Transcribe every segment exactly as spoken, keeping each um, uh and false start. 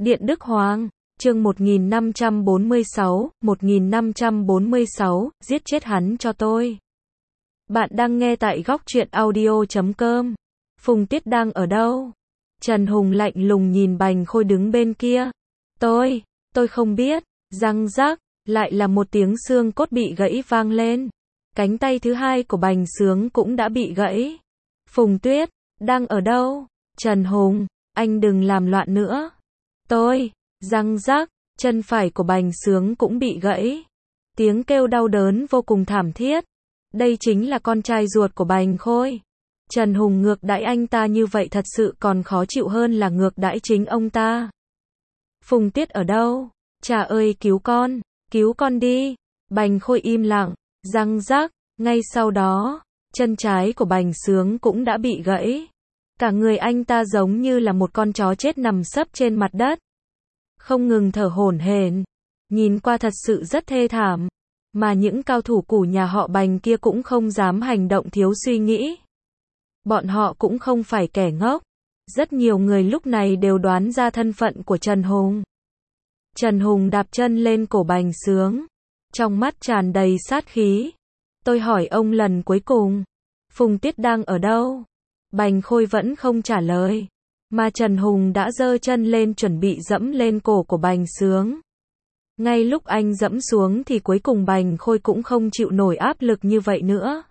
Điện Đức Hoàng, chương một nghìn năm trăm bốn mươi sáu, một nghìn năm trăm bốn mươi sáu, giết chết hắn cho tôi. Bạn đang nghe tại góc truyện audio chấm com. Phùng Tiết đang ở đâu? Trần Hùng lạnh lùng nhìn Bành Khôi đứng bên kia. Tôi, tôi không biết. Răng rắc, lại là một tiếng xương cốt bị gãy vang lên. Cánh tay thứ hai của Bành Sướng cũng đã bị gãy. Phùng Tuyết, đang ở đâu? Trần Hùng, anh đừng làm loạn nữa. Tôi, răng rắc, chân phải của Bành Sướng cũng bị gãy. Tiếng kêu đau đớn vô cùng thảm thiết. Đây chính là con trai ruột của Bành Khôi. Trần Hùng ngược đãi anh ta như vậy thật sự còn khó chịu hơn là ngược đãi chính ông ta. Phùng Tiết ở đâu? Cha ơi cứu con, cứu con đi. Bành Khôi im lặng, răng rắc, ngay sau đó, chân trái của Bành Sướng cũng đã bị gãy. Cả người anh ta giống như là một con chó chết nằm sấp trên mặt đất. Không ngừng thở hổn hển, nhìn qua thật sự rất thê thảm. Mà những cao thủ của nhà họ Bành kia cũng không dám hành động thiếu suy nghĩ. Bọn họ cũng không phải kẻ ngốc. Rất nhiều người lúc này đều đoán ra thân phận của Trần Hùng. Trần Hùng đạp chân lên cổ Bành Sướng, trong mắt tràn đầy sát khí. Tôi hỏi ông lần cuối cùng, Phùng Tiết đang ở đâu? Bành Khôi vẫn không trả lời, mà Trần Hùng đã giơ chân lên chuẩn bị dẫm lên cổ của Bành Sướng. Ngay lúc anh dẫm xuống thì cuối cùng Bành Khôi cũng không chịu nổi áp lực như vậy nữa.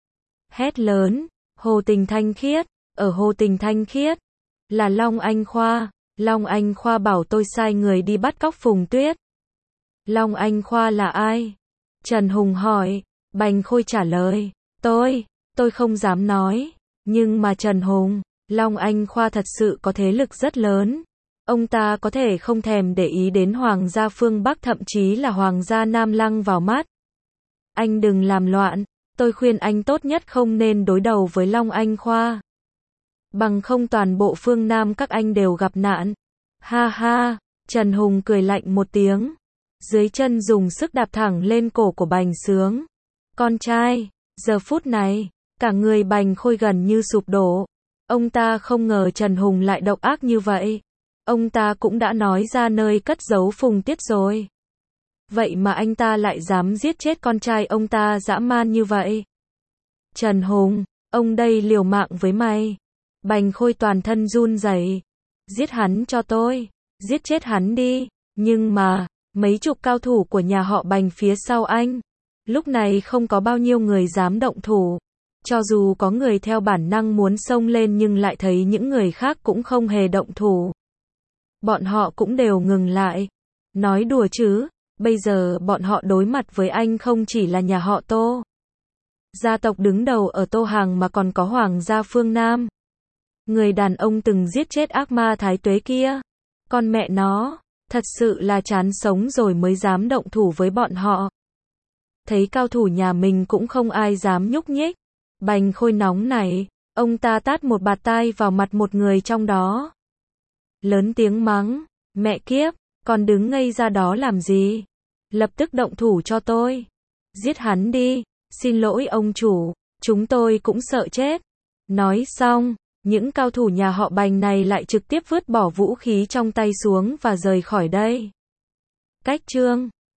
Hét lớn, Hồ Tình Thanh Khiết, ở Hồ Tình Thanh Khiết, là Long Anh Khoa. Long Anh Khoa bảo tôi sai người đi bắt cóc Phùng Tuyết. Long Anh Khoa là ai? Trần Hùng hỏi. Bành Khôi trả lời, tôi, tôi không dám nói. Nhưng mà Trần Hùng, Long Anh Khoa thật sự có thế lực rất lớn. Ông ta có thể không thèm để ý đến Hoàng gia phương Bắc, thậm chí là Hoàng gia Nam Lăng vào mắt. Anh đừng làm loạn, tôi khuyên anh tốt nhất không nên đối đầu với Long Anh Khoa. Bằng không toàn bộ phương Nam các anh đều gặp nạn. Ha ha, Trần Hùng cười lạnh một tiếng. Dưới chân dùng sức đạp thẳng lên cổ của Bành Sướng. Con trai, giờ phút này, cả người Bành Khôi gần như sụp đổ. Ông ta không ngờ Trần Hùng lại độc ác như vậy. Ông ta cũng đã nói ra nơi cất giấu Phùng Tiết rồi. Vậy mà anh ta lại dám giết chết con trai ông ta dã man như vậy. Trần Hùng, ông đây liều mạng với mày. Bành Khôi toàn thân run rẩy. Giết hắn cho tôi, giết chết hắn đi. Nhưng mà, mấy chục cao thủ của nhà họ Bành phía sau anh. Lúc này không có bao nhiêu người dám động thủ. Cho dù có người theo bản năng muốn xông lên nhưng lại thấy những người khác cũng không hề động thủ. Bọn họ cũng đều ngừng lại. Nói đùa chứ, bây giờ bọn họ đối mặt với anh không chỉ là nhà họ Tô. Gia tộc đứng đầu ở Tô Hàng mà còn có Hoàng gia phương Nam. Người đàn ông từng giết chết ác ma Thái Tuế kia. Con mẹ nó, thật sự là chán sống rồi mới dám động thủ với bọn họ. Thấy cao thủ nhà mình cũng không ai dám nhúc nhích. Bành Khôi nóng nảy, ông ta tát một bạt tai vào mặt một người trong đó. Lớn tiếng mắng, mẹ kiếp, còn đứng ngây ra đó làm gì? Lập tức động thủ cho tôi. Giết hắn đi, xin lỗi ông chủ, chúng tôi cũng sợ chết. Nói xong, những cao thủ nhà họ Bành này lại trực tiếp vứt bỏ vũ khí trong tay xuống và rời khỏi đây. Cách chương